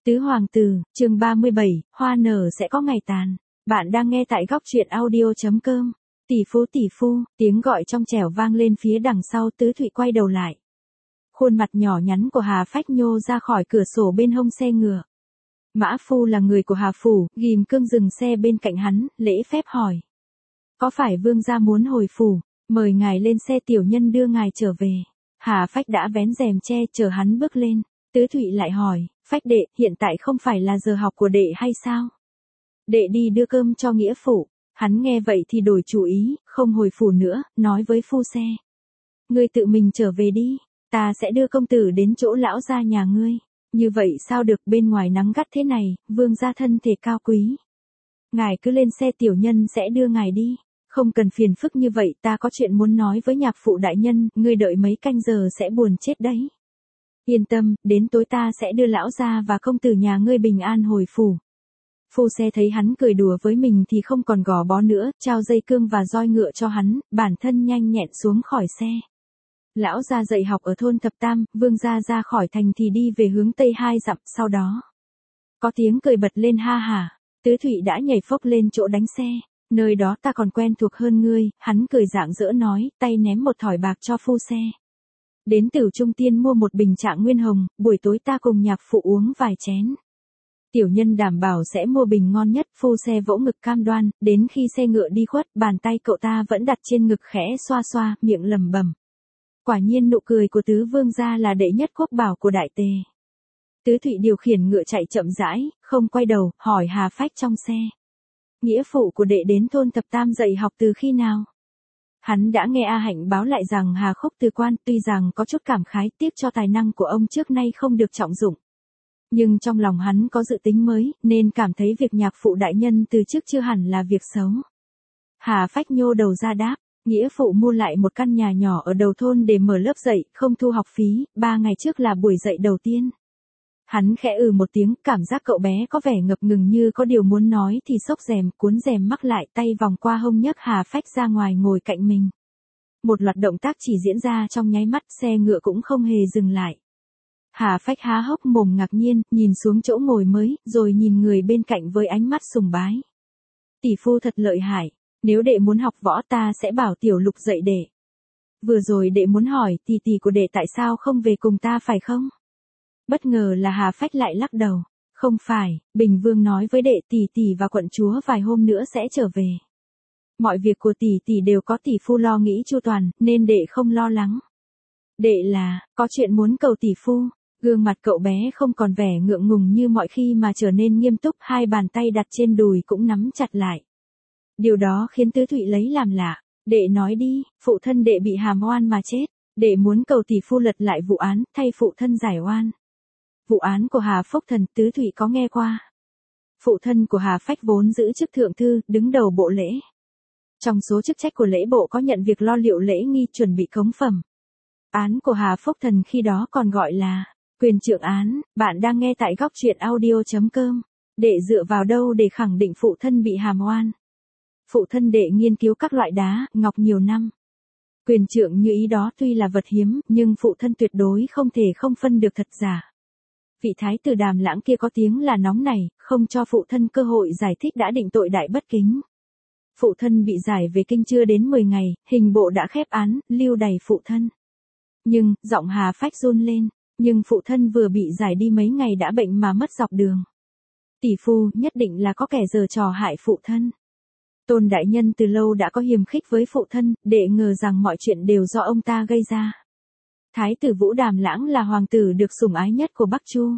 Tứ Hoàng Tử, chương 37, hoa nở sẽ có ngày tàn. Bạn đang nghe tại góc truyện audio.com. Tỷ phu, tiếng gọi trong trẻo vang lên phía đằng sau. Tứ Thụy quay đầu lại. Khuôn mặt nhỏ nhắn của Hà Phách nhô ra khỏi cửa sổ bên hông xe ngựa. Mã phu là người của Hà phủ, ghim cương dừng xe bên cạnh hắn, lễ phép hỏi. Có phải vương gia muốn hồi phủ, mời ngài lên xe, tiểu nhân đưa ngài trở về. Hà Phách đã vén rèm che chờ hắn bước lên. Tứ Thụy lại hỏi, Phách đệ, hiện tại không phải là giờ học của đệ hay sao? Đệ đi đưa cơm cho nghĩa phụ. Hắn nghe vậy thì đổi chủ ý, không hồi phủ nữa, nói với phu xe. Ngươi tự mình trở về đi, ta sẽ đưa công tử đến chỗ lão gia nhà ngươi. Như vậy sao được, bên ngoài nắng gắt thế này, vương gia thân thể cao quý. Ngài cứ lên xe, tiểu nhân sẽ đưa ngài đi. Không cần phiền phức như vậy, ta có chuyện muốn nói với nhạc phụ đại nhân, ngươi đợi mấy canh giờ sẽ buồn chết đấy. Yên tâm, đến tối ta sẽ đưa lão gia và công tử nhà ngươi bình an hồi phủ. Phu xe thấy hắn cười đùa với mình thì không còn gò bó nữa, trao dây cương và roi ngựa cho hắn, bản thân nhanh nhẹn xuống khỏi xe. Lão gia dạy học ở thôn Thập Tam, vương gia ra khỏi thành thì đi về hướng tây 2 dặm, sau đó. Có tiếng cười bật lên ha hả, Tứ Thụy đã nhảy phốc lên chỗ đánh xe, nơi đó ta còn quen thuộc hơn ngươi, hắn cười rạng rỡ nói, tay ném một thỏi bạc cho phu xe. Đến Tửu Trung Tiên mua một bình Trạng Nguyên Hồng, buổi tối ta cùng nhạc phụ uống vài chén. Tiểu nhân đảm bảo sẽ mua bình ngon nhất, phu xe vỗ ngực cam đoan, đến khi xe ngựa đi khuất, bàn tay cậu ta vẫn đặt trên ngực khẽ xoa xoa, miệng lẩm bẩm. Quả nhiên nụ cười của tứ vương gia là đệ nhất quốc bảo của đại tề. Tứ Thụy điều khiển ngựa chạy chậm rãi, không quay đầu, hỏi Hà Phách trong xe. Nghĩa phụ của đệ đến thôn Thập Tam dạy học từ khi nào? Hắn đã nghe A Hạnh báo lại rằng Hà Khúc từ quan, tuy rằng có chút cảm khái, tiếc cho tài năng của ông trước nay không được trọng dụng. Nhưng trong lòng hắn có dự tính mới, nên cảm thấy việc nhạc phụ đại nhân từ trước chưa hẳn là việc xấu. Hà Phách nhô đầu ra đáp, nghĩa phụ mua lại một căn nhà nhỏ ở đầu thôn để mở lớp dạy, không thu học phí, 3 ngày trước là buổi dạy đầu tiên. Hắn khẽ một tiếng, cảm giác cậu bé có vẻ ngập ngừng như có điều muốn nói thì xốc rèm, cuốn rèm mắc lại, tay vòng qua hông nhấc Hà Phách ra ngoài ngồi cạnh mình. Một loạt động tác chỉ diễn ra trong nháy mắt, xe ngựa cũng không hề dừng lại. Hà Phách há hốc mồm ngạc nhiên, nhìn xuống chỗ ngồi mới, rồi nhìn người bên cạnh với ánh mắt sùng bái. Tỷ phu thật lợi hại, nếu đệ muốn học võ ta sẽ bảo Tiểu Lục dạy đệ. Vừa rồi đệ muốn hỏi tỷ của đệ tại sao không về cùng ta phải không? Bất ngờ là Hà Phách lại lắc đầu. Không phải, Bình Vương nói với đệ tỷ và quận chúa vài hôm nữa sẽ trở về. Mọi việc của tỷ đều có tỷ phu lo nghĩ chu toàn, nên đệ không lo lắng. Đệ là, có chuyện muốn cầu tỷ phu. Gương mặt cậu bé không còn vẻ ngượng ngùng như mọi khi mà trở nên nghiêm túc, hai bàn tay đặt trên đùi cũng nắm chặt lại. Điều đó khiến Tứ Thụy lấy làm lạ. Đệ nói đi, phụ thân đệ bị hàm oan mà chết. Đệ muốn cầu tỷ phu lật lại vụ án, thay phụ thân giải oan. Vụ án của Hà Phúc Thần, Tứ Thụy có nghe qua. Phụ thân của Hà Phách vốn giữ chức thượng thư, đứng đầu bộ lễ. Trong số chức trách của lễ bộ có nhận việc lo liệu lễ nghi, chuẩn bị cống phẩm. Án của Hà Phúc Thần khi đó còn gọi là quyền trượng án. Bạn đang nghe tại góc truyện audio.com. Đệ dựa vào đâu để khẳng định phụ thân bị hàm oan? Phụ thân đệ nghiên cứu các loại đá, ngọc nhiều năm. Quyền trượng như ý đó tuy là vật hiếm, nhưng phụ thân tuyệt đối không thể không phân được thật giả. Vị thái tử Đàm Lãng kia có tiếng là nóng này, không cho phụ thân cơ hội giải thích đã định tội đại bất kính. Phụ thân bị giải về kinh chưa đến 10 ngày, hình bộ đã khép án, lưu đày phụ thân. Nhưng, giọng Hà Phách run lên, nhưng phụ thân vừa bị giải đi mấy ngày đã bệnh mà mất dọc đường. Tỷ phu, nhất định là có kẻ giở trò hại phụ thân. Tôn đại nhân từ lâu đã có hiềm khích với phụ thân, đệ ngờ rằng mọi chuyện đều do ông ta gây ra. Thái tử Vũ Đàm Lãng là hoàng tử được sủng ái nhất của Bắc Chu.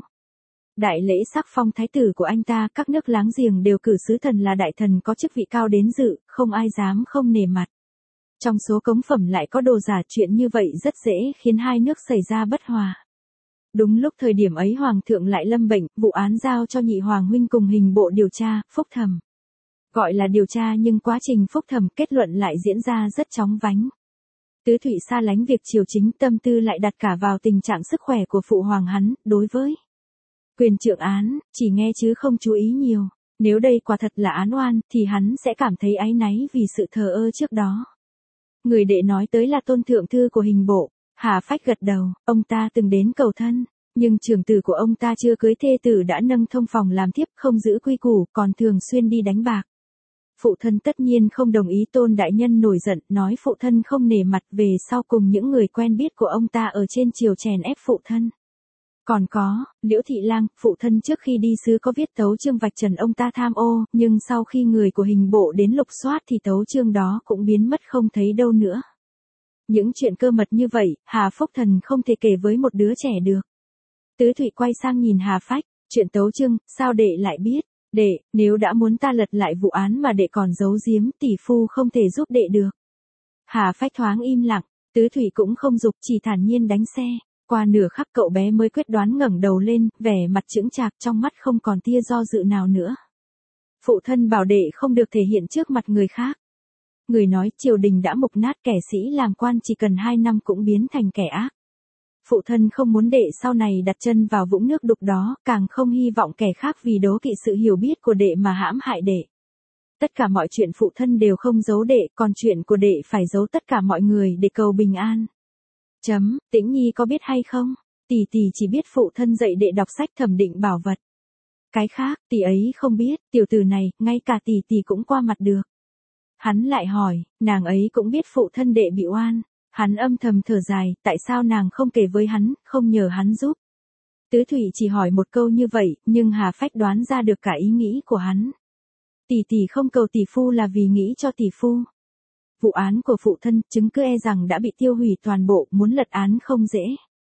Đại lễ sắc phong thái tử của anh ta, các nước láng giềng đều cử sứ thần là đại thần có chức vị cao đến dự, không ai dám không nể mặt. Trong số cống phẩm lại có đồ giả, chuyện như vậy rất dễ khiến hai nước xảy ra bất hòa. Đúng lúc thời điểm ấy hoàng thượng lại lâm bệnh, vụ án giao cho nhị hoàng huynh cùng hình bộ điều tra, phúc thẩm. Gọi là điều tra nhưng quá trình phúc thẩm kết luận lại diễn ra rất chóng vánh. Tứ Thụy xa lánh việc triều chính, tâm tư lại đặt cả vào tình trạng sức khỏe của phụ hoàng hắn, đối với quyền trượng án, chỉ nghe chứ không chú ý nhiều. Nếu đây quả thật là án oan, thì hắn sẽ cảm thấy áy náy vì sự thờ ơ trước đó. Người đệ nói tới là Tôn thượng thư của hình bộ. Hà Phách gật đầu, ông ta từng đến cầu thân, Nhưng trưởng tử của ông ta chưa cưới thê tử đã nâng thông phòng làm thiếp, không giữ quy củ, còn thường xuyên đi đánh bạc. Phụ thân tất nhiên không đồng ý. Tôn đại nhân nổi giận, nói phụ thân không nể mặt, về sau cùng những người quen biết của ông ta ở trên triều chèn ép phụ thân. Còn có, Liễu Thị Lang, phụ thân trước khi đi sứ có viết tấu chương vạch trần ông ta tham ô, nhưng sau khi người của hình bộ đến lục soát thì tấu chương đó cũng biến mất không thấy đâu nữa. Những chuyện cơ mật như vậy, Hà Phúc Thần không thể kể với một đứa trẻ được. Tứ Thụy quay sang nhìn Hà Phách, chuyện tấu chương, sao đệ lại biết? Đệ, nếu đã muốn ta lật lại vụ án mà đệ còn giấu giếm, tỷ phu không thể giúp đệ được. Hà Phách thoáng im lặng, Tứ Thụy cũng không giục, chỉ thản nhiên đánh xe. Qua nửa khắc cậu bé mới quyết đoán ngẩng đầu lên, vẻ mặt chững chạc, trong mắt không còn tia do dự nào nữa. Phụ thân bảo đệ không được thể hiện trước mặt người khác. Người nói triều đình đã mục nát, kẻ sĩ làm quan chỉ cần 2 năm cũng biến thành kẻ ác. Phụ thân không muốn đệ sau này đặt chân vào vũng nước đục đó, càng không hy vọng kẻ khác vì đố kỵ sự hiểu biết của đệ mà hãm hại đệ. Tất cả mọi chuyện phụ thân đều không giấu đệ, còn chuyện của đệ phải giấu tất cả mọi người để cầu bình an. Tĩnh Nhi có biết hay không? Tỷ tỷ chỉ biết phụ thân dạy đệ đọc sách thẩm định bảo vật. Cái khác, tỷ ấy không biết, tiểu tử này, ngay cả tỷ tỷ cũng qua mặt được. Hắn lại hỏi, nàng ấy cũng biết phụ thân đệ bị oan. Hắn âm thầm thở dài, tại sao nàng không kể với hắn, không nhờ hắn giúp. Tứ Thụy chỉ hỏi một câu như vậy, nhưng Hà Phách đoán ra được cả ý nghĩ của hắn. Tỷ tỷ không cầu tỷ phu là vì nghĩ cho tỷ phu. Vụ án của phụ thân, chứng cứ e rằng đã bị tiêu hủy toàn bộ, muốn lật án không dễ.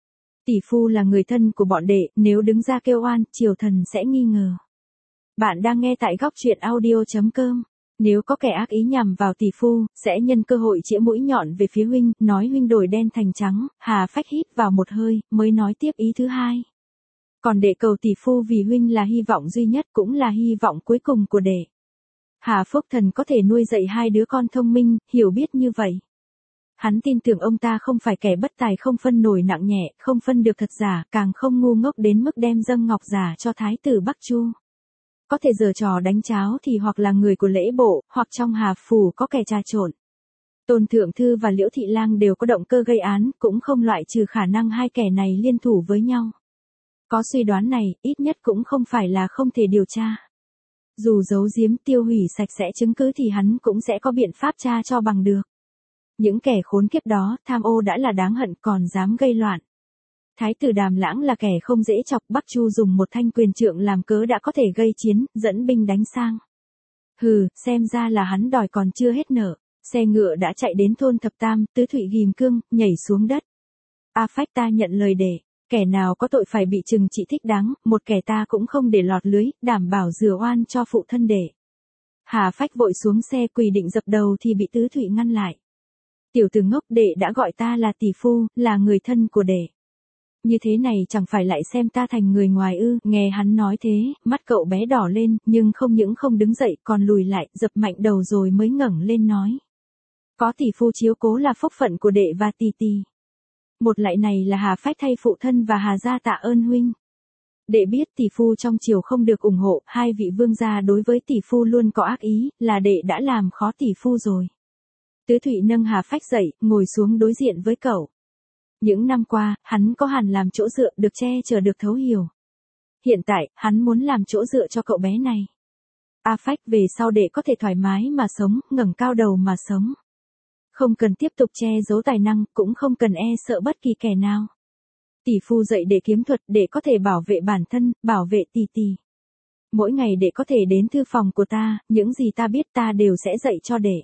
Tỷ phu là người thân của bọn đệ, nếu đứng ra kêu oan, triều thần sẽ nghi ngờ. Bạn đang nghe tại góc truyện audio.com. Nếu có kẻ ác ý nhằm vào tỷ phu, sẽ nhân cơ hội chĩa mũi nhọn về phía huynh, nói huynh đổi đen thành trắng. Hà Phách hít vào một hơi, mới nói tiếp ý thứ hai. Còn đệ cầu tỷ phu vì huynh là hy vọng duy nhất, cũng là hy vọng cuối cùng của đệ. Hà Phúc Thần có thể nuôi dạy 2 đứa con thông minh, hiểu biết như vậy. Hắn tin tưởng ông ta không phải kẻ bất tài, không phân nổi nặng nhẹ, không phân được thật giả, càng không ngu ngốc đến mức đem dâng ngọc giả cho thái tử Bắc Chu. Có thể giở trò đánh cháo thì hoặc là người của lễ bộ, hoặc trong Hà phủ có kẻ trà trộn. Tôn Thượng Thư và Liễu Thị Lang đều có động cơ gây án, cũng không loại trừ khả năng 2 kẻ này liên thủ với nhau. Có suy đoán này, ít nhất cũng không phải là không thể điều tra. Dù giấu giếm tiêu hủy sạch sẽ chứng cứ thì hắn cũng sẽ có biện pháp tra cho bằng được. Những kẻ khốn kiếp đó, tham ô đã là đáng hận, còn dám gây loạn. Thái tử Đàm Lãng là kẻ không dễ chọc, Bắc Chu dùng một thanh quyền trượng làm cớ đã có thể gây chiến, dẫn binh đánh sang. Hừ, xem ra là hắn đòi còn chưa hết nợ. Xe ngựa đã chạy đến thôn Thập Tam, Tứ Thụy ghim cương, nhảy xuống đất. A Phách, ta nhận lời để, kẻ nào có tội phải bị trừng trị thích đáng, một kẻ ta cũng không để lọt lưới, đảm bảo rửa oan cho phụ thân đệ. Hà Phách vội xuống xe quỳ định dập đầu thì bị Tứ Thụy ngăn lại. Tiểu tử ngốc, đệ đã gọi ta là tỷ phu, là người thân của đệ. Như thế này chẳng phải lại xem ta thành người ngoài ư? Nghe hắn nói thế, mắt cậu bé đỏ lên, nhưng không những không đứng dậy còn lùi lại, dập mạnh đầu rồi mới ngẩng lên nói. Có tỷ phu chiếu cố là phúc phận của đệ và tỷ tỷ. Một lại này là Hà Phách thay phụ thân và Hà gia tạ ơn huynh. Đệ biết tỷ phu trong triều không được ủng hộ, 2 vị vương gia đối với tỷ phu luôn có ác ý, là đệ đã làm khó tỷ phu rồi. Tứ Thụy nâng Hà Phách dậy, ngồi xuống đối diện với cậu. Những năm qua, hắn có hẳn làm chỗ dựa, được che chở, được thấu hiểu. Hiện tại, hắn muốn làm chỗ dựa cho cậu bé này. A Phách, về sau đệ có thể thoải mái mà sống, ngẩng cao đầu mà sống. Không cần tiếp tục che giấu tài năng, cũng không cần e sợ bất kỳ kẻ nào. Tỷ phu dạy đệ kiếm thuật để có thể bảo vệ bản thân, bảo vệ tỷ tỷ. Mỗi ngày đệ có thể đến thư phòng của ta, những gì ta biết ta đều sẽ dạy cho đệ.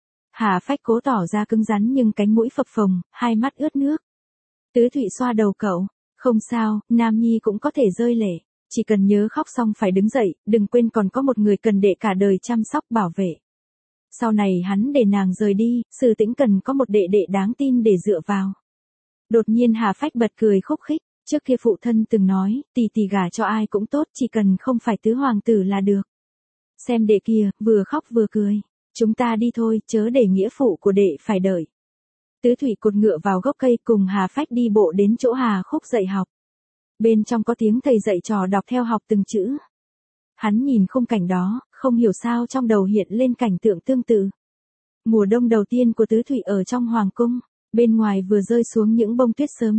Hà Phách cố tỏ ra cứng rắn nhưng cánh mũi phập phồng, 2 mắt ướt nước. Tứ Thụy xoa đầu cậu, không sao, Nam Nhi cũng có thể rơi lệ, chỉ cần nhớ khóc xong phải đứng dậy, đừng quên còn có một người cần đệ cả đời chăm sóc bảo vệ. Sau này hắn để nàng rời đi, Sử Tĩnh cần có một đệ đệ đáng tin để dựa vào. Đột nhiên Hà Phách bật cười khúc khích, trước kia phụ thân từng nói, tỷ tỷ gả cho ai cũng tốt, chỉ cần không phải tứ hoàng tử là được. Xem đệ kia, vừa khóc vừa cười, chúng ta đi thôi, chớ để nghĩa phụ của đệ phải đợi. Tứ Thụy cột ngựa vào gốc cây cùng Hà Phách đi bộ đến chỗ Hà Khúc dạy học. Bên trong có tiếng thầy dạy trò đọc theo học từng chữ. Hắn nhìn khung cảnh đó, không hiểu sao trong đầu hiện lên cảnh tượng tương tự. Mùa đông đầu tiên của Tứ Thụy ở trong hoàng cung, bên ngoài vừa rơi xuống những bông tuyết sớm nhất.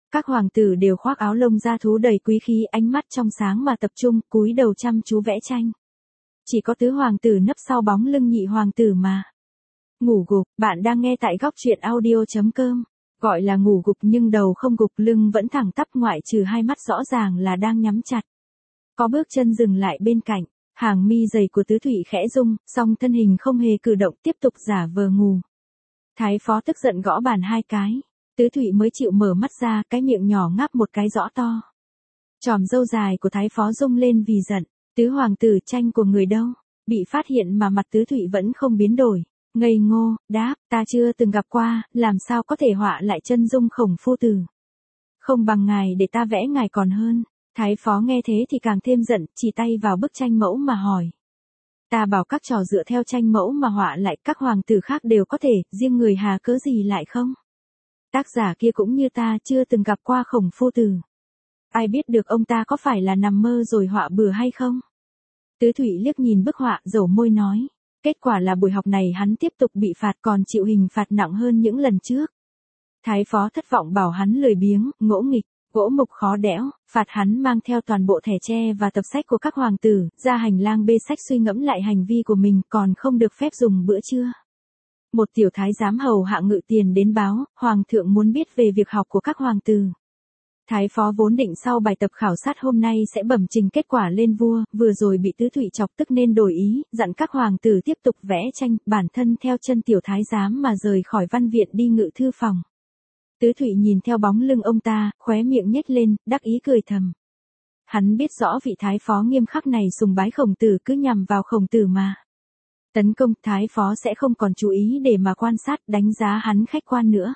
Các hoàng tử đều khoác áo lông da thú đầy quý khí, ánh mắt trong sáng mà tập trung, cúi đầu chăm chú vẽ tranh. Chỉ có tứ hoàng tử nấp sau bóng lưng nhị hoàng tử mà. Ngủ gục, bạn đang nghe tại góc truyện audio.com. Gọi là ngủ gục nhưng đầu không gục, lưng vẫn thẳng tắp, ngoại trừ hai mắt rõ ràng là đang nhắm chặt. Có bước chân dừng lại bên cạnh, hàng mi dày của tứ thụy khẽ rung, song thân hình không hề cử động, tiếp tục giả vờ ngủ. Thái phó tức giận gõ bàn hai cái, tứ thụy mới chịu mở mắt ra, cái miệng nhỏ ngáp một cái rõ to. Chòm râu dài của thái phó rung lên vì giận, tứ hoàng tử tranh của người đâu, bị phát hiện mà mặt tứ thụy vẫn không biến đổi. Ngây ngô, đáp, ta chưa từng gặp qua, làm sao có thể họa lại chân dung Khổng phu tử. Không bằng ngài để ta vẽ ngài còn hơn. Thái phó nghe thế thì càng thêm giận, chỉ tay vào bức tranh mẫu mà hỏi. Ta bảo các trò dựa theo tranh mẫu mà họa lại, các hoàng tử khác đều có thể, riêng người Hà cớ gì lại không? Tác giả kia cũng như ta chưa từng gặp qua Khổng phu tử. Ai biết được ông ta có phải là nằm mơ rồi họa bừa hay không? Tứ thụy liếc nhìn bức họa, dẩu môi nói. Kết quả là buổi học này hắn tiếp tục bị phạt, còn chịu hình phạt nặng hơn những lần trước. Thái phó thất vọng bảo hắn lười biếng, ngỗ nghịch, gỗ mục khó đẽo, phạt hắn mang theo toàn bộ thẻ tre và tập sách của các hoàng tử, ra hành lang bê sách suy ngẫm lại hành vi của mình, còn không được phép dùng bữa trưa. Một tiểu thái giám hầu hạ ngự tiền đến báo, hoàng thượng muốn biết về việc học của các hoàng tử. Thái phó vốn định sau bài tập khảo sát hôm nay sẽ bẩm trình kết quả lên vua, vừa rồi bị tứ thụy chọc tức nên đổi ý, dặn các hoàng tử tiếp tục vẽ tranh, bản thân theo chân tiểu thái giám mà rời khỏi văn viện đi ngự thư phòng. Tứ thụy nhìn theo bóng lưng ông ta, khóe miệng nhếch lên, đắc ý cười thầm. Hắn biết rõ vị thái phó nghiêm khắc này sùng bái Khổng tử, cứ nhằm vào Khổng tử mà tấn công, thái phó sẽ không còn chú ý để mà quan sát, đánh giá hắn khách quan nữa.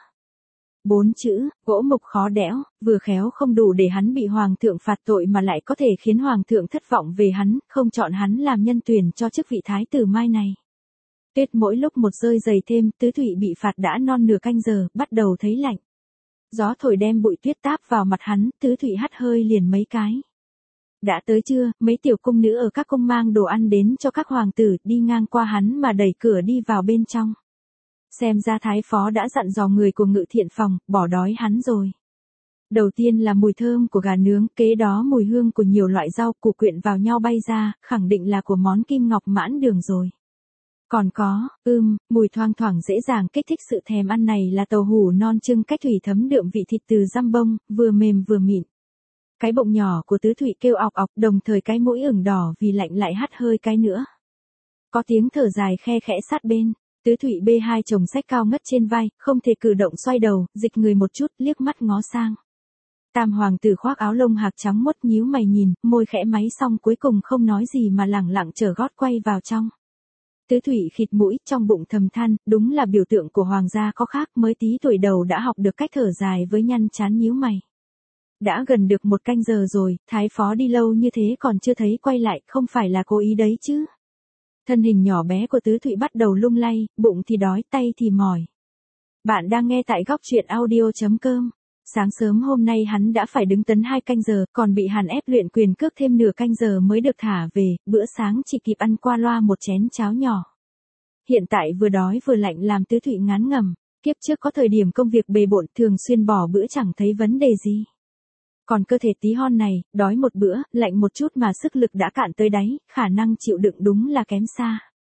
4 chữ, gỗ mục khó đẽo, vừa khéo không đủ để hắn bị hoàng thượng phạt tội mà lại có thể khiến hoàng thượng thất vọng về hắn, không chọn hắn làm nhân tuyển cho chức vị thái tử mai này. Tuyết mỗi lúc một rơi dày thêm, tứ thụy bị phạt đã non nửa canh giờ, bắt đầu thấy lạnh. Gió thổi đem bụi tuyết táp vào mặt hắn, tứ thụy hắt hơi liền mấy cái. Đã tới trưa, mấy tiểu cung nữ ở các cung mang đồ ăn đến cho các hoàng tử, đi ngang qua hắn mà đẩy cửa đi vào bên trong. Xem ra thái phó đã dặn dò người của ngự thiện phòng, bỏ đói hắn rồi. Đầu tiên là mùi thơm của gà nướng, kế đó mùi hương của nhiều loại rau củ quyện vào nhau bay ra, khẳng định là của món kim ngọc mãn đường rồi. Còn có, mùi thoang thoảng dễ dàng kích thích sự thèm ăn này là tàu hủ non trưng cách thủy thấm đượm vị thịt từ dăm bông, vừa mềm vừa mịn. Cái bụng nhỏ của tứ thụy kêu ọc ọc, đồng thời cái mũi ửng đỏ vì lạnh lại hắt hơi cái nữa. Có tiếng thở dài khe khẽ sát bên. Tứ thụy bê hai chồng sách cao ngất trên vai, không thể cử động, xoay đầu, dịch người một chút, liếc mắt ngó sang. Tam hoàng tử khoác áo lông hạc trắng muốt nhíu mày nhìn, môi khẽ máy xong cuối cùng không nói gì mà lẳng lặng chở gót quay vào trong. Tứ thụy khịt mũi, trong bụng thầm than, đúng là biểu tượng của hoàng gia có khác, mới tí tuổi đầu đã học được cách thở dài với nhăn chán nhíu mày. Đã gần được 1 canh giờ rồi, thái phó đi lâu như thế còn chưa thấy quay lại, không phải là cố ý đấy chứ. Thân hình nhỏ bé của tứ thụy bắt đầu lung lay, bụng thì đói, tay thì mỏi. Bạn đang nghe tại góc truyện audio.com. Sáng sớm hôm nay hắn đã phải đứng tấn 2 canh giờ, còn bị hàn ép luyện quyền cước thêm nửa canh giờ mới được thả về, bữa sáng chỉ kịp ăn qua loa một chén cháo nhỏ. Hiện tại vừa đói vừa lạnh làm tứ thụy ngán ngẩm, kiếp trước có thời điểm công việc bề bộn thường xuyên bỏ bữa chẳng thấy vấn đề gì. Còn cơ thể tí hon này, đói một bữa, lạnh một chút mà sức lực đã cạn tới đáy, khả năng chịu đựng đúng là kém xa.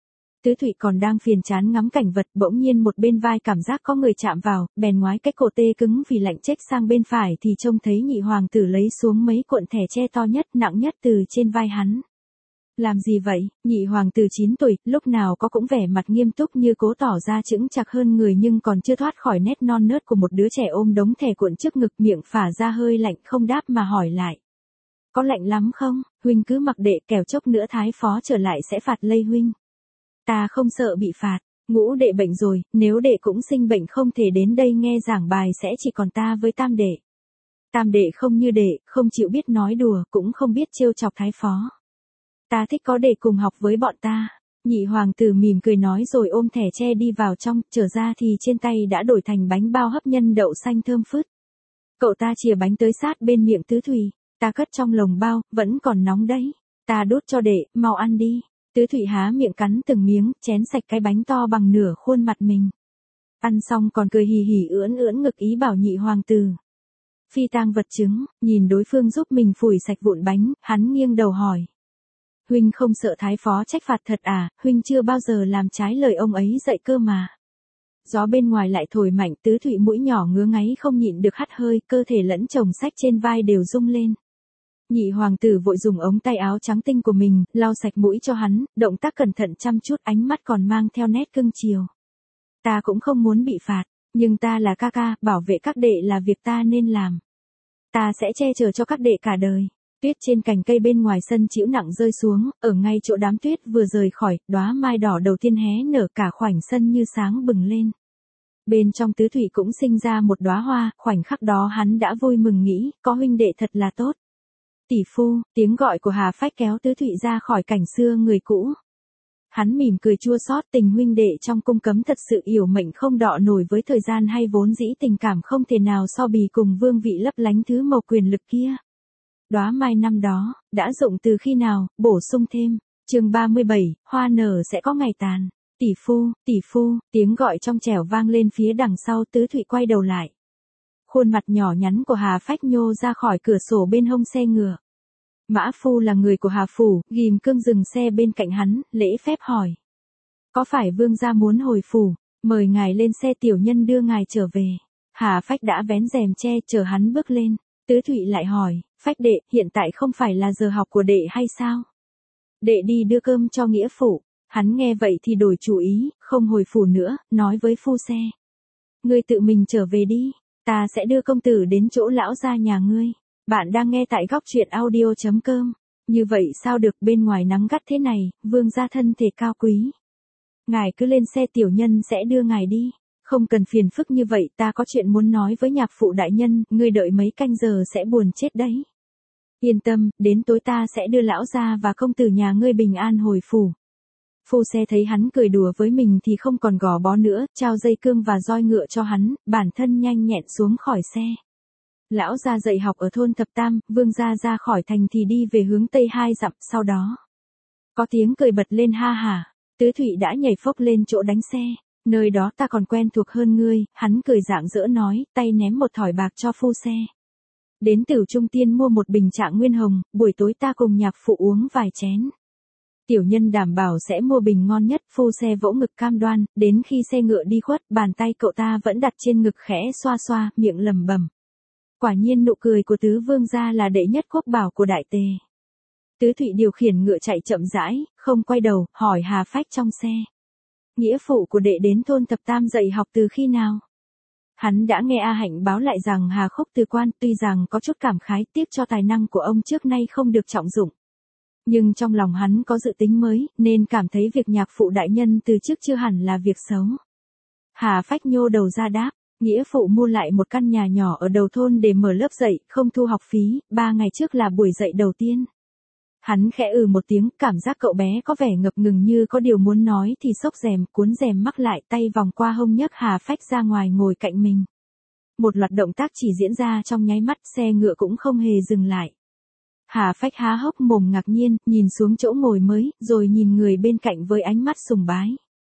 Tứ thụy còn đang phiền chán ngắm cảnh vật, bỗng nhiên một bên vai cảm giác có người chạm vào, bèn ngoái cái cổ tê cứng vì lạnh chết sang bên phải thì trông thấy nhị hoàng tử lấy xuống mấy cuộn thẻ tre to nhất, nặng nhất từ trên vai hắn. Làm gì vậy? Nhị hoàng tử 9 tuổi, lúc nào có cũng vẻ mặt nghiêm túc như cố tỏ ra chững chạc hơn người nhưng còn chưa thoát khỏi nét non nớt của một đứa trẻ ôm đống thẻ cuộn trước ngực, miệng phả ra hơi lạnh, không đáp mà hỏi lại. Có lạnh lắm không? Huynh cứ mặc đệ, kẻo chốc nữa thái phó trở lại sẽ phạt lây huynh. Ta không sợ bị phạt, ngũ đệ bệnh rồi, nếu đệ cũng sinh bệnh không thể đến đây nghe giảng bài sẽ chỉ còn ta với tam đệ. Tam đệ không như đệ, không chịu biết nói đùa, cũng không biết trêu chọc thái phó. Ta thích có đệ cùng học với bọn ta. Nhị hoàng tử mỉm cười nói rồi ôm thẻ tre đi vào trong, trở ra thì trên tay đã đổi thành bánh bao hấp nhân đậu xanh thơm phứt. Cậu ta chìa bánh tới sát bên miệng tứ thụy, ta cất trong lồng bao, vẫn còn nóng đấy. Ta đút cho đệ, mau ăn đi. Tứ thụy há miệng cắn từng miếng, chén sạch cái bánh to bằng nửa khuôn mặt mình. Ăn xong còn cười hì hì ưỡn ưỡn ngực ý bảo nhị hoàng tử. Phi tang vật chứng, nhìn đối phương giúp mình phủi sạch vụn bánh, hắn nghiêng đầu hỏi. Huynh không sợ thái phó trách phạt thật à, huynh chưa bao giờ làm trái lời ông ấy dạy cơ mà. Gió bên ngoài lại thổi mạnh, Tứ Thụy mũi nhỏ ngứa ngáy không nhịn được hắt hơi, cơ thể lẫn chồng sách trên vai đều rung lên. Nhị hoàng tử vội dùng ống tay áo trắng tinh của mình, lau sạch mũi cho hắn, động tác cẩn thận chăm chút, ánh mắt còn mang theo nét cưng chiều. Ta cũng không muốn bị phạt, nhưng ta là ca ca, bảo vệ các đệ là việc ta nên làm. Ta sẽ che chở cho các đệ cả đời. Tuyết trên cành cây bên ngoài sân chĩu nặng rơi xuống, ở ngay chỗ đám tuyết vừa rời khỏi, đóa mai đỏ đầu tiên hé nở, cả khoảnh sân như sáng bừng lên. Bên trong Tứ Thụy cũng sinh ra một đóa hoa, khoảnh khắc đó hắn đã vui mừng nghĩ, có huynh đệ thật là tốt. Tỷ phu, tiếng gọi của Hà Phách kéo Tứ Thụy ra khỏi cảnh xưa người cũ. Hắn mỉm cười chua xót, tình huynh đệ trong cung cấm thật sự yểu mệnh không đọ nổi với thời gian, hay vốn dĩ tình cảm không thể nào so bì cùng vương vị lấp lánh thứ màu quyền lực kia. Đóa mai năm đó, đã rụng từ khi nào, bổ sung thêm. Chương 37, hoa nở sẽ có ngày tàn. Tỷ phu, tiếng gọi trong trẻo vang lên phía đằng sau. Tứ Thụy quay đầu lại. Khuôn mặt nhỏ nhắn của Hà Phách nhô ra khỏi cửa sổ bên hông xe ngựa. Mã phu là người của Hà phủ, ghim cương dừng xe bên cạnh hắn, lễ phép hỏi. Có phải vương gia muốn hồi phủ, mời ngài lên xe, tiểu nhân đưa ngài trở về. Hà Phách đã vén rèm che chờ hắn bước lên. Tứ Thụy lại hỏi, Phách đệ, hiện tại không phải là giờ học của đệ hay sao? Đệ đi đưa cơm cho nghĩa phụ. Hắn nghe vậy thì đổi chủ ý, không hồi phủ nữa, nói với phu xe. Ngươi tự mình trở về đi, ta sẽ đưa công tử đến chỗ lão gia nhà ngươi. Bạn đang nghe tại góc truyện audio.com. Như vậy sao được, bên ngoài nắng gắt thế này, vương gia thân thể cao quý. Ngài cứ lên xe, tiểu nhân sẽ đưa ngài đi. Không cần phiền phức như vậy, ta có chuyện muốn nói với nhạc phụ đại nhân, ngươi đợi mấy canh giờ sẽ buồn chết đấy. Yên tâm, đến tối ta sẽ đưa lão gia và công tử nhà ngươi bình an hồi phủ. Phu xe thấy hắn cười đùa với mình thì không còn gò bó nữa, trao dây cương và roi ngựa cho hắn, bản thân nhanh nhẹn xuống khỏi xe. Lão gia dạy học ở thôn Thập Tam, vương gia ra khỏi thành thì đi về hướng tây 2 dặm, sau đó. Có tiếng cười bật lên ha hả, Tứ Thụy đã nhảy phốc lên chỗ đánh xe, nơi đó ta còn quen thuộc hơn ngươi, hắn cười rạng rỡ nói, tay ném một thỏi bạc cho phu xe. Đến Tử Trung Tiên mua một bình Trạng Nguyên Hồng, buổi tối ta cùng nhạc phụ uống vài chén. Tiểu nhân đảm bảo sẽ mua bình ngon nhất, phu xe vỗ ngực cam đoan, đến khi xe ngựa đi khuất, bàn tay cậu ta vẫn đặt trên ngực khẽ xoa xoa, miệng lẩm bẩm. Quả nhiên nụ cười của tứ vương gia là đệ nhất quốc bảo của đại tề. Tứ Thụy điều khiển ngựa chạy chậm rãi, không quay đầu, hỏi Hà Phách trong xe. Nghĩa phụ của đệ đến thôn Thập Tam dạy học từ khi nào? Hắn đã nghe A Hạnh báo lại rằng Hà Khúc từ quan, tuy rằng có chút cảm khái tiếc cho tài năng của ông trước nay không được trọng dụng. Nhưng trong lòng hắn có dự tính mới, nên cảm thấy việc nhạc phụ đại nhân từ trước chưa hẳn là việc xấu. Hà Phách nhô đầu ra đáp, nghĩa phụ mua lại một căn nhà nhỏ ở đầu thôn để mở lớp dạy, không thu học phí, 3 ngày trước là buổi dạy đầu tiên. Hắn khẽ một tiếng, cảm giác cậu bé có vẻ ngập ngừng như có điều muốn nói thì xốc rèm, cuốn rèm mắc lại, tay vòng qua hông nhấc Hà Phách ra ngoài ngồi cạnh mình. Một loạt động tác chỉ diễn ra trong nháy mắt, xe ngựa cũng không hề dừng lại. Hà Phách há hốc mồm ngạc nhiên, nhìn xuống chỗ ngồi mới, rồi nhìn người bên cạnh với ánh mắt sùng bái.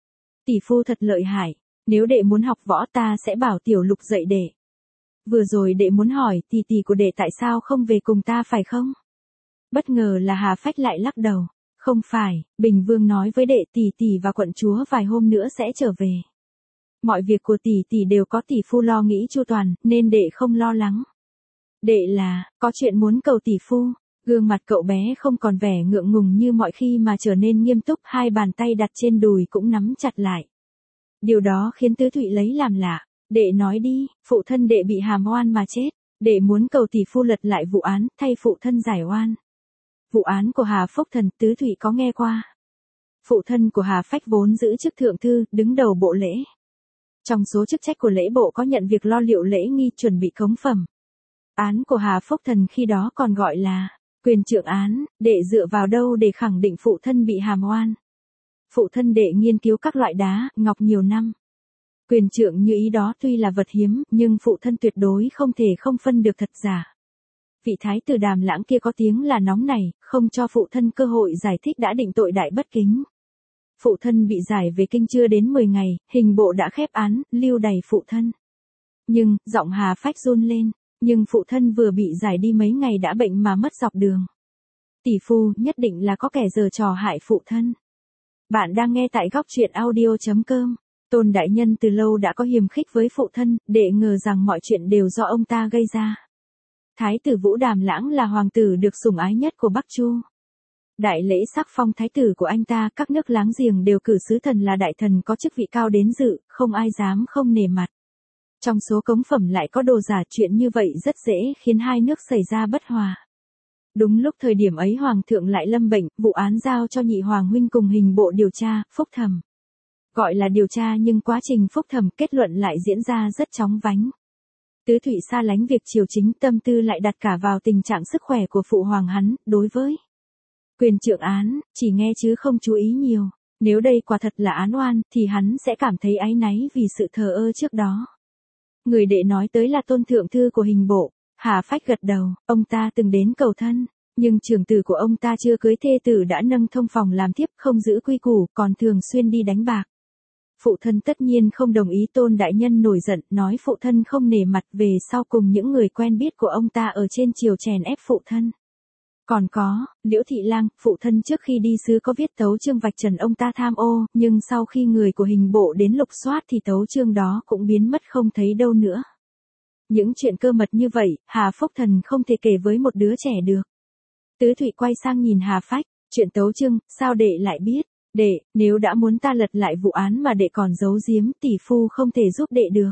Tỷ phu thật lợi hại, nếu đệ muốn học võ ta sẽ bảo Tiểu Lục dạy đệ. Vừa rồi đệ muốn hỏi tỷ tỷ của đệ tại sao không về cùng ta phải không? Bất ngờ là Hà Phách lại lắc đầu. Không phải, Bình Vương nói với đệ tỷ tỷ và quận chúa vài hôm nữa sẽ trở về. Mọi việc của tỷ tỷ đều có tỷ phu lo nghĩ chu toàn, nên đệ không lo lắng. Đệ là, có chuyện muốn cầu tỷ phu. Gương mặt cậu bé không còn vẻ ngượng ngùng như mọi khi mà trở nên nghiêm túc, hai bàn tay đặt trên đùi cũng nắm chặt lại. Điều đó khiến Tứ Thụy lấy làm lạ. Đệ nói đi, phụ thân đệ bị hàm oan mà chết. Đệ muốn cầu tỷ phu lật lại vụ án, thay phụ thân giải oan. Vụ án của Hà Phúc Thần, Tứ Thụy có nghe qua. Phụ thân của Hà Phách vốn giữ chức thượng thư, đứng đầu bộ lễ. Trong số chức trách của lễ bộ có nhận việc lo liệu lễ nghi, chuẩn bị cống phẩm. Án của Hà Phúc Thần khi đó còn gọi là quyền trượng án, đệ dựa vào đâu để khẳng định phụ thân bị hàm oan. Phụ thân đệ nghiên cứu các loại đá, ngọc nhiều năm. Quyền trượng như ý đó tuy là vật hiếm, nhưng phụ thân tuyệt đối không thể không phân được thật giả. Vị thái tử Đàm Lãng kia có tiếng là nóng này, không cho phụ thân cơ hội giải thích đã định tội đại bất kính. Phụ thân bị giải về kinh chưa đến 10 ngày, hình bộ đã khép án, lưu đày phụ thân. Nhưng, giọng Hà Phách run lên, Nhưng phụ thân vừa bị giải đi mấy ngày đã bệnh mà mất dọc đường. Tỷ phu nhất định là có kẻ giở trò hại phụ thân. Bạn đang nghe tại góc truyện audio.com. Tôn đại nhân từ lâu đã có hiềm khích với phụ thân, đệ ngờ rằng mọi chuyện đều do ông ta gây ra. Thái tử Vũ Đàm Lãng là hoàng tử được sủng ái nhất của Bắc Chu. Đại lễ sắc phong thái tử của anh ta, các nước láng giềng đều cử sứ thần là đại thần có chức vị cao đến dự, không ai dám không nể mặt. Trong số cống phẩm lại có đồ giả, chuyện như vậy rất dễ khiến hai nước xảy ra bất hòa. Đúng lúc thời điểm ấy hoàng thượng lại lâm bệnh, vụ án giao cho nhị hoàng huynh cùng hình bộ điều tra, phúc thẩm. Gọi là điều tra nhưng quá trình phúc thẩm kết luận lại diễn ra rất chóng vánh. Tứ Thụy xa lánh việc triều chính, tâm tư lại đặt cả vào tình trạng sức khỏe của phụ hoàng hắn, đối với quyền trượng án, chỉ nghe chứ không chú ý nhiều. Nếu đây quả thật là án oan, thì hắn sẽ cảm thấy áy náy vì sự thờ ơ trước đó. Người đệ nói tới là Tôn thượng thư của hình bộ. Hà Phách gật đầu, ông ta từng đến cầu thân, nhưng trưởng tử của ông ta chưa cưới thê tử đã nâng thông phòng làm thiếp, không giữ quy củ, còn thường xuyên đi đánh bạc. Phụ thân tất nhiên không đồng ý. Tôn đại nhân nổi giận, nói phụ thân không nể mặt, về sau cùng những người quen biết của ông ta ở trên triều chèn ép phụ thân. Còn có, Liễu Thị Lang, phụ thân trước khi đi sứ có viết tấu chương vạch trần ông ta tham ô, nhưng sau khi người của hình bộ đến lục soát thì tấu chương đó cũng biến mất không thấy đâu nữa. Những chuyện cơ mật như vậy, Hà Phúc Thần không thể kể với một đứa trẻ được. Tứ Thụy quay sang nhìn Hà Phách, chuyện tấu chương, sao đệ lại biết? Đệ, nếu đã muốn ta lật lại vụ án mà đệ còn giấu giếm, tỷ phu không thể giúp đệ được.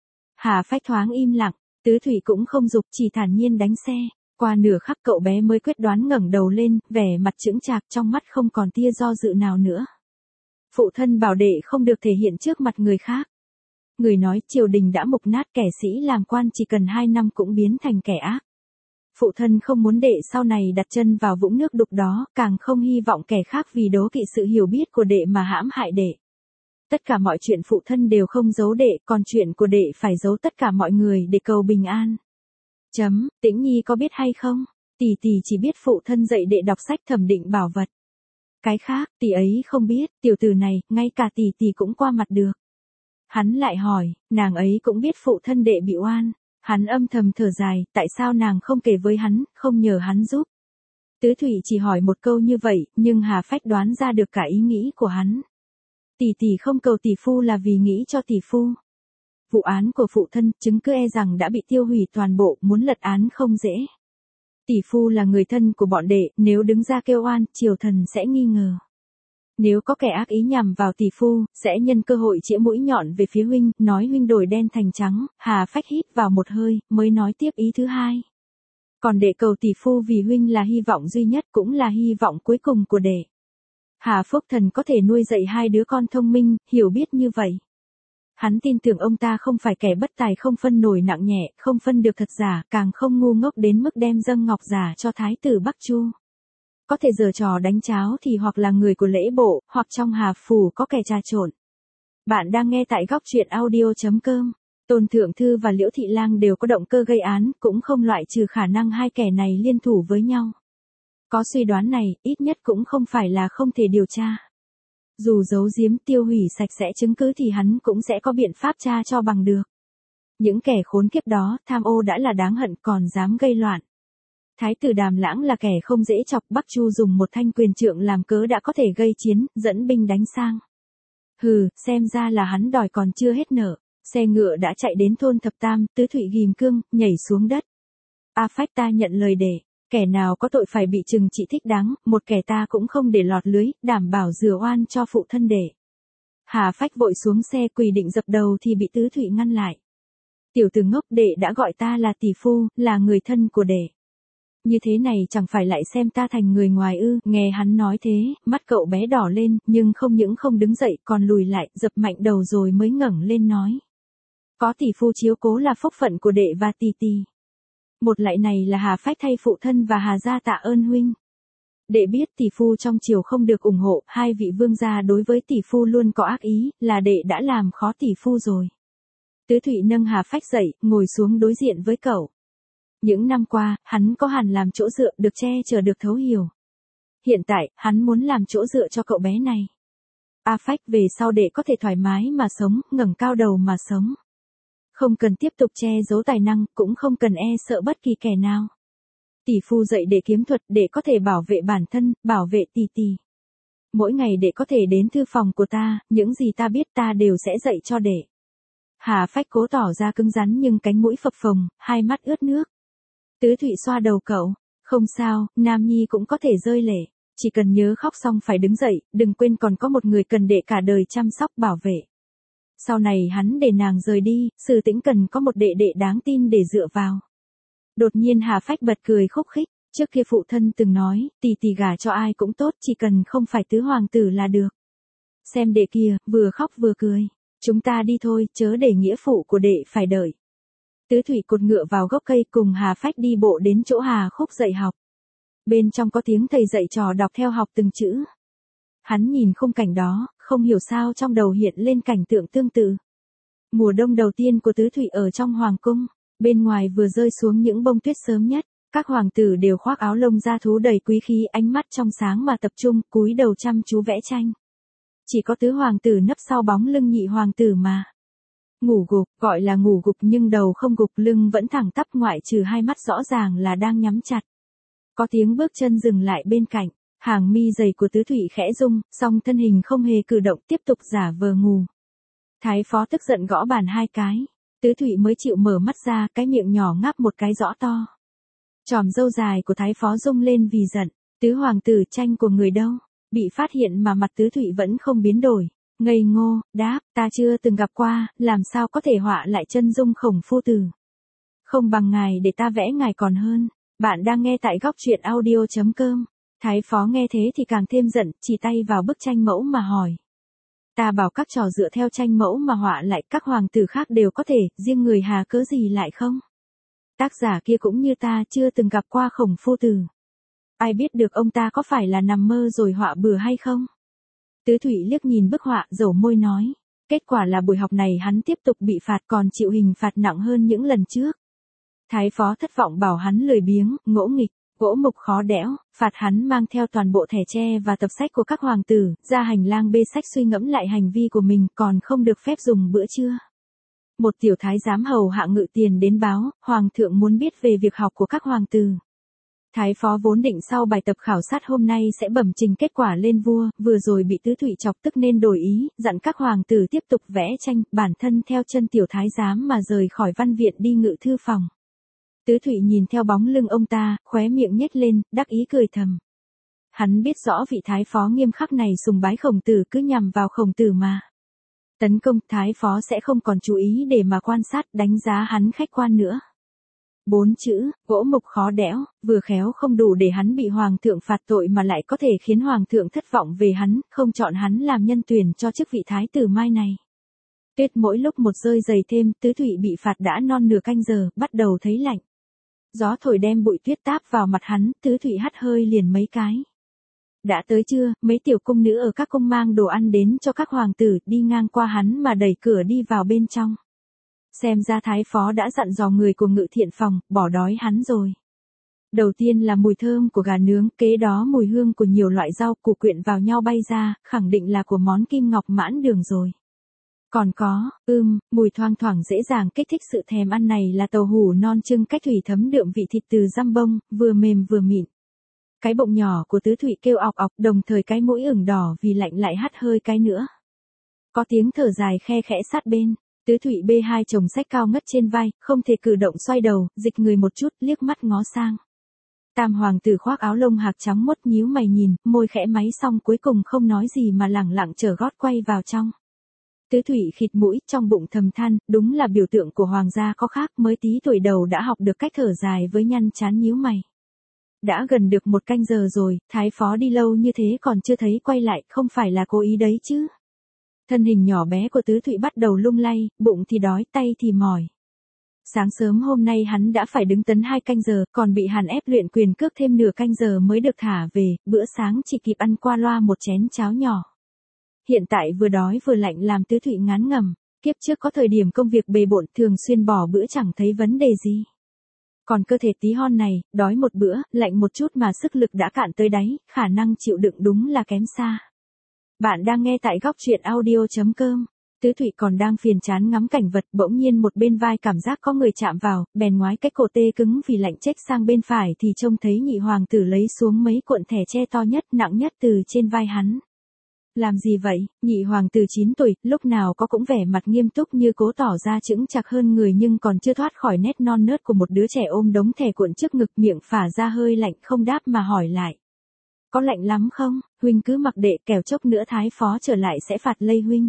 Hà Phách thoáng im lặng, Tứ Thụy cũng không giục, chỉ thản nhiên đánh xe. Qua nửa khắc cậu bé mới quyết đoán ngẩng đầu lên, vẻ mặt chững chạc, trong mắt không còn tia do dự nào nữa. Phụ thân bảo đệ không được thể hiện trước mặt người khác. Người nói triều đình đã mục nát, kẻ sĩ làm quan chỉ cần 2 năm cũng biến thành kẻ ác. Phụ thân không muốn đệ sau này đặt chân vào vũng nước đục đó, càng không hy vọng kẻ khác vì đố kỵ sự hiểu biết của đệ mà hãm hại đệ. Tất cả mọi chuyện phụ thân đều không giấu đệ, còn chuyện của đệ phải giấu tất cả mọi người để cầu bình an. Tĩnh Nhi có biết hay không? Tỷ tỷ chỉ biết phụ thân dạy đệ đọc sách thẩm định bảo vật. Cái khác, tỷ ấy không biết, tiểu tử này, ngay cả tỷ tỷ cũng qua mặt được. Hắn lại hỏi, nàng ấy cũng biết phụ thân đệ bị oan. Hắn âm thầm thở dài, tại sao nàng không kể với hắn, không nhờ hắn giúp. Tứ Thụy chỉ hỏi một câu như vậy, nhưng Hà Phách đoán ra được cả ý nghĩ của hắn. Tỷ tỷ không cầu tỷ phu là vì nghĩ cho tỷ phu. Vụ án của phụ thân, chứng cứ e rằng đã bị tiêu hủy toàn bộ, muốn lật án không dễ. Tỷ phu là người thân của bọn đệ, nếu đứng ra kêu oan, triều thần sẽ nghi ngờ. Nếu có kẻ ác ý nhằm vào tỷ phu, sẽ nhân cơ hội chĩa mũi nhọn về phía huynh, nói huynh đổi đen thành trắng. Hà Phách hít vào một hơi, mới nói tiếp ý thứ hai. Còn đệ cầu tỷ phu vì huynh là hy vọng duy nhất, cũng là hy vọng cuối cùng của đệ. Hà Phúc Thần có thể nuôi dạy 2 đứa con thông minh, hiểu biết như vậy. Hắn tin tưởng ông ta không phải kẻ bất tài, không phân nổi nặng nhẹ, không phân được thật giả, càng không ngu ngốc đến mức đem dâng ngọc giả cho thái tử Bắc Chu. Có thể giở trò đánh cháo thì hoặc là người của lễ bộ, hoặc trong Hà phủ có kẻ trà trộn. Bạn đang nghe tại góc truyện audio.com. Tôn thượng thư và Liễu Thị Lang đều có động cơ gây án, cũng không loại trừ khả năng hai kẻ này liên thủ với nhau. Có suy đoán này, ít nhất cũng không phải là không thể điều tra. Dù giấu giếm, tiêu hủy sạch sẽ chứng cứ thì hắn cũng sẽ có biện pháp tra cho bằng được. Những kẻ khốn kiếp đó, tham ô đã là đáng hận, còn dám gây loạn. Thái tử Đàm Lãng là kẻ không dễ chọc, Bắc Chu dùng một thanh quyền trượng làm cớ đã có thể gây chiến, dẫn binh đánh sang. Hừ, xem ra là hắn đòi còn chưa hết nợ. Xe ngựa đã chạy đến thôn Thập Tam, Tứ Thụy ghim cương, nhảy xuống đất. A Phách, ta nhận lời để, kẻ nào có tội phải bị trừng trị thích đáng, một kẻ ta cũng không để lọt lưới, đảm bảo rửa oan cho phụ thân đệ. Hà Phách vội xuống xe quỳ định dập đầu thì bị Tứ Thụy ngăn lại. Tiểu tử ngốc, đệ đã gọi ta là tỷ phu, là người thân của đệ. Như thế này chẳng phải lại xem ta thành người ngoài ư? Nghe hắn nói thế, mắt cậu bé đỏ lên, nhưng không những không đứng dậy, còn lùi lại, dập mạnh đầu rồi mới ngẩng lên nói. Có tỷ phu chiếu cố là phúc phận của đệ và tỷ tỷ. Một lại này là Hà Phách thay phụ thân và Hà gia tạ ơn huynh. Đệ biết tỷ phu trong triều không được ủng hộ, hai vị vương gia đối với tỷ phu luôn có ác ý, là đệ đã làm khó tỷ phu rồi. Tứ Thụy nâng Hà Phách dậy, ngồi xuống đối diện với cậu. Những năm qua, hắn có hẳn làm chỗ dựa, được che chở, được thấu hiểu. Hiện tại, hắn muốn làm chỗ dựa cho cậu bé này. A Phách, về sau đệ có thể thoải mái mà sống, ngẩng cao đầu mà sống. Không cần tiếp tục che giấu tài năng, cũng không cần e sợ bất kỳ kẻ nào. Tỷ phu dạy đệ kiếm thuật để có thể bảo vệ bản thân, bảo vệ tỷ tỷ. Mỗi ngày đệ có thể đến thư phòng của ta, những gì ta biết ta đều sẽ dạy cho đệ. Hà Phách cố tỏ ra cứng rắn nhưng cánh mũi phập phồng, hai mắt ướt nước. Tứ Thụy xoa đầu cậu. Không sao, Nam Nhi cũng có thể rơi lệ. Chỉ cần nhớ khóc xong phải đứng dậy, đừng quên còn có một người cần đệ cả đời chăm sóc bảo vệ. Sau này hắn để nàng rời đi, Sử Tĩnh cần có một đệ đệ đáng tin để dựa vào. Đột nhiên Hà Phách bật cười khúc khích, trước kia phụ thân từng nói, tỷ tỷ gả cho ai cũng tốt, chỉ cần không phải tứ hoàng tử là được. Xem đệ kia, vừa khóc vừa cười. Chúng ta đi thôi, chớ để nghĩa phụ của đệ phải đợi. Tứ Thụy cột ngựa vào gốc cây cùng Hà Phách đi bộ đến chỗ Hà Khúc dạy học. Bên trong có tiếng thầy dạy trò đọc theo học từng chữ. Hắn nhìn khung cảnh đó, không hiểu sao trong đầu hiện lên cảnh tượng tương tự. Mùa đông đầu tiên của Tứ Thụy ở trong hoàng cung, bên ngoài vừa rơi xuống những bông tuyết sớm nhất, các hoàng tử đều khoác áo lông da thú đầy quý khí, ánh mắt trong sáng mà tập trung, cúi đầu chăm chú vẽ tranh. Chỉ có tứ hoàng tử nấp sau bóng lưng nhị hoàng tử mà. Ngủ gục, gọi là ngủ gục nhưng đầu không gục, lưng vẫn thẳng tắp, ngoại trừ hai mắt rõ ràng là đang nhắm chặt. Có tiếng bước chân dừng lại bên cạnh, hàng mi dày của Tứ Thụy khẽ rung, song thân hình không hề cử động, tiếp tục giả vờ ngủ. Thái phó tức giận gõ bàn hai cái, Tứ Thụy mới chịu mở mắt ra, cái miệng nhỏ ngáp một cái rõ to. Chòm râu dài của thái phó rung lên vì giận, tứ hoàng tử tranh của người đâu? Bị phát hiện mà mặt Tứ Thụy vẫn không biến đổi. Ngây ngô, đáp, ta chưa từng gặp qua, làm sao có thể họa lại chân dung Khổng phu tử. Không bằng ngài để ta vẽ ngài còn hơn. Bạn đang nghe tại góc truyện audio.com. Thái phó nghe thế thì càng thêm giận, chỉ tay vào bức tranh mẫu mà hỏi. Ta bảo các trò dựa theo tranh mẫu mà họa lại, các hoàng tử khác đều có thể, riêng người Hà cớ gì lại không? Tác giả kia cũng như ta chưa từng gặp qua Khổng phu tử. Ai biết được ông ta có phải là nằm mơ rồi họa bừa hay không? Tứ Thụy liếc nhìn bức họa, dầu môi nói. Kết quả là buổi học này hắn tiếp tục bị phạt, còn chịu hình phạt nặng hơn những lần trước. Thái phó thất vọng bảo hắn lười biếng, ngỗ nghịch, gỗ mục khó đẽo, phạt hắn mang theo toàn bộ thẻ tre và tập sách của các hoàng tử, ra hành lang bê sách suy ngẫm lại hành vi của mình, còn không được phép dùng bữa trưa. Một tiểu thái giám hầu hạ ngự tiền đến báo, hoàng thượng muốn biết về việc học của các hoàng tử. Thái phó vốn định sau bài tập khảo sát hôm nay sẽ bẩm trình kết quả lên vua, vừa rồi bị Tứ Thụy chọc tức nên đổi ý, dặn các hoàng tử tiếp tục vẽ tranh, bản thân theo chân tiểu thái giám mà rời khỏi văn viện đi ngự thư phòng. Tứ Thụy nhìn theo bóng lưng ông ta, khóe miệng nhếch lên, đắc ý cười thầm. Hắn biết rõ vị thái phó nghiêm khắc này sùng bái Khổng tử, cứ nhằm vào Khổng tử mà tấn công, thái phó sẽ không còn chú ý để mà quan sát, đánh giá hắn khách quan nữa. 4 chữ, gỗ mục khó đẽo, vừa khéo không đủ để hắn bị hoàng thượng phạt tội mà lại có thể khiến hoàng thượng thất vọng về hắn, không chọn hắn làm nhân tuyển cho chức vị thái tử mai này. Tuyết mỗi lúc một rơi dày thêm, Tứ Thụy bị phạt đã non nửa canh giờ, bắt đầu thấy lạnh. Gió thổi đem bụi tuyết táp vào mặt hắn, Tứ Thụy hắt hơi liền mấy cái. Đã tới trưa, mấy tiểu cung nữ ở các cung mang đồ ăn đến cho các hoàng tử, đi ngang qua hắn mà đẩy cửa đi vào bên trong. Xem ra thái phó đã dặn dò người của ngự thiện phòng, bỏ đói hắn rồi. Đầu tiên là mùi thơm của gà nướng, kế đó mùi hương của nhiều loại rau củ quyện vào nhau bay ra, khẳng định là của món kim ngọc mãn đường rồi. Còn có, mùi thoang thoảng dễ dàng kích thích sự thèm ăn này là tàu hủ non trưng cách thủy thấm đượm vị thịt từ dăm bông, vừa mềm vừa mịn. Cái bụng nhỏ của Tứ Thụy kêu ọc ọc, đồng thời cái mũi ửng đỏ vì lạnh lại hắt hơi cái nữa. Có tiếng thở dài khe khẽ sát bên. Tứ Thụy bê hai chồng sách cao ngất trên vai, không thể cử động, xoay đầu, dịch người một chút, liếc mắt ngó sang. Tam hoàng tử khoác áo lông hạc trắng muốt nhíu mày nhìn, môi khẽ máy xong cuối cùng không nói gì mà lẳng lặng chở gót quay vào trong. Tứ Thụy khịt mũi, trong bụng thầm than, đúng là biểu tượng của hoàng gia có khác, mới tí tuổi đầu đã học được cách thở dài với nhăn chán nhíu mày. Đã gần được 1 canh giờ rồi, thái phó đi lâu như thế còn chưa thấy quay lại, không phải là cố ý đấy chứ. Thân hình nhỏ bé của Tứ Thụy bắt đầu lung lay, bụng thì đói, tay thì mỏi. Sáng sớm hôm nay hắn đã phải đứng tấn 2 canh giờ, còn bị hàn ép luyện quyền cước thêm nửa canh giờ mới được thả về, bữa sáng chỉ kịp ăn qua loa một chén cháo nhỏ. Hiện tại vừa đói vừa lạnh làm Tứ Thụy ngán ngẩm, kiếp trước có thời điểm công việc bề bộn thường xuyên bỏ bữa chẳng thấy vấn đề gì. Còn cơ thể tí hon này, đói một bữa, lạnh một chút mà sức lực đã cạn tới đáy, khả năng chịu đựng đúng là kém xa. Bạn đang nghe tại góc truyện audio.com. Tứ Thụy còn đang phiền chán ngắm cảnh vật, bỗng nhiên một bên vai cảm giác có người chạm vào, bèn ngoái cái cổ tê cứng vì lạnh chết sang bên phải thì trông thấy nhị hoàng tử lấy xuống mấy cuộn thẻ tre to nhất nặng nhất từ trên vai hắn. Làm gì vậy? Nhị hoàng tử 9 tuổi, lúc nào có cũng vẻ mặt nghiêm túc như cố tỏ ra chững chạc hơn người nhưng còn chưa thoát khỏi nét non nớt của một đứa trẻ ôm đống thẻ cuộn trước ngực, miệng phả ra hơi lạnh không đáp mà hỏi lại. Có lạnh lắm không? Huynh cứ mặc đệ, kẻo chốc nữa thái phó trở lại sẽ phạt lây huynh.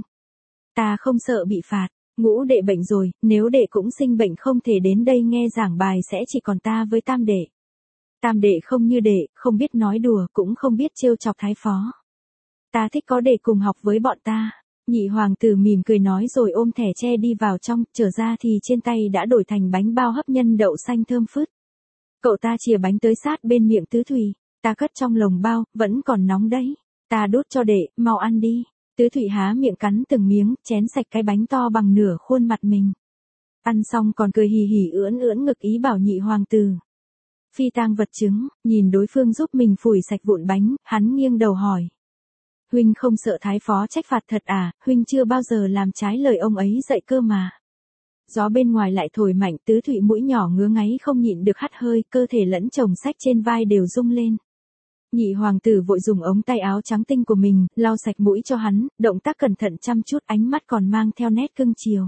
Ta không sợ bị phạt, ngũ đệ bệnh rồi, nếu đệ cũng sinh bệnh không thể đến đây nghe giảng bài sẽ chỉ còn ta với tam đệ. Tam đệ không như đệ, không biết nói đùa, cũng không biết trêu chọc thái phó. Ta thích có đệ cùng học với bọn ta. Nhị hoàng tử mỉm cười nói rồi ôm thẻ tre đi vào trong, trở ra thì trên tay đã đổi thành bánh bao hấp nhân đậu xanh thơm phứt. Cậu ta chìa bánh tới sát bên miệng Tứ Thụy, ta cất trong lồng bao, vẫn còn nóng đấy. Ta đút cho đệ, mau ăn đi. Tứ Thụy há miệng cắn từng miếng, chén sạch cái bánh to bằng nửa khuôn mặt mình. Ăn xong còn cười hì hì ưỡn ưỡn ngực ý bảo nhị hoàng tử. Phi tang vật chứng, nhìn đối phương giúp mình phủi sạch vụn bánh, hắn nghiêng đầu hỏi. Huynh không sợ thái phó trách phạt thật à, huynh chưa bao giờ làm trái lời ông ấy dạy cơ mà. Gió bên ngoài lại thổi mạnh, Tứ Thụy mũi nhỏ ngứa ngáy không nhịn được hắt hơi, cơ thể lẫn chồng sách trên vai đều rung lên. Nhị hoàng tử vội dùng ống tay áo trắng tinh của mình, lau sạch mũi cho hắn, động tác cẩn thận chăm chút, ánh mắt còn mang theo nét cưng chiều.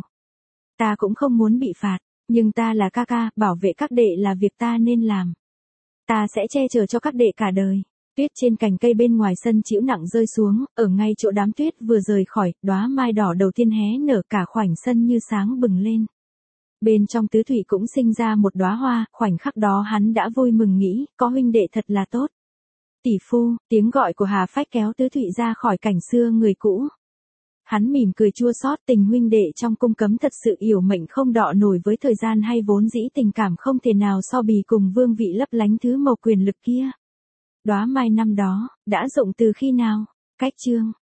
Ta cũng không muốn bị phạt, nhưng ta là ca ca, bảo vệ các đệ là việc ta nên làm. Ta sẽ che chở cho các đệ cả đời. Tuyết trên cành cây bên ngoài sân chĩu nặng rơi xuống, ở ngay chỗ đám tuyết vừa rời khỏi, đóa mai đỏ đầu tiên hé nở, cả khoảnh sân như sáng bừng lên. Bên trong Tứ Thụy cũng sinh ra một đóa hoa, khoảnh khắc đó hắn đã vui mừng nghĩ, có huynh đệ thật là tốt. Tỷ phu, tiếng gọi của Hà Phách kéo Tứ Thụy ra khỏi cảnh xưa người cũ. Hắn mỉm cười chua xót, tình huynh đệ trong cung cấm thật sự yểu mệnh không đọ nổi với thời gian hay vốn dĩ tình cảm không thể nào so bì cùng vương vị lấp lánh thứ màu quyền lực kia. Đóa mai năm đó, đã rụng từ khi nào? Cách chương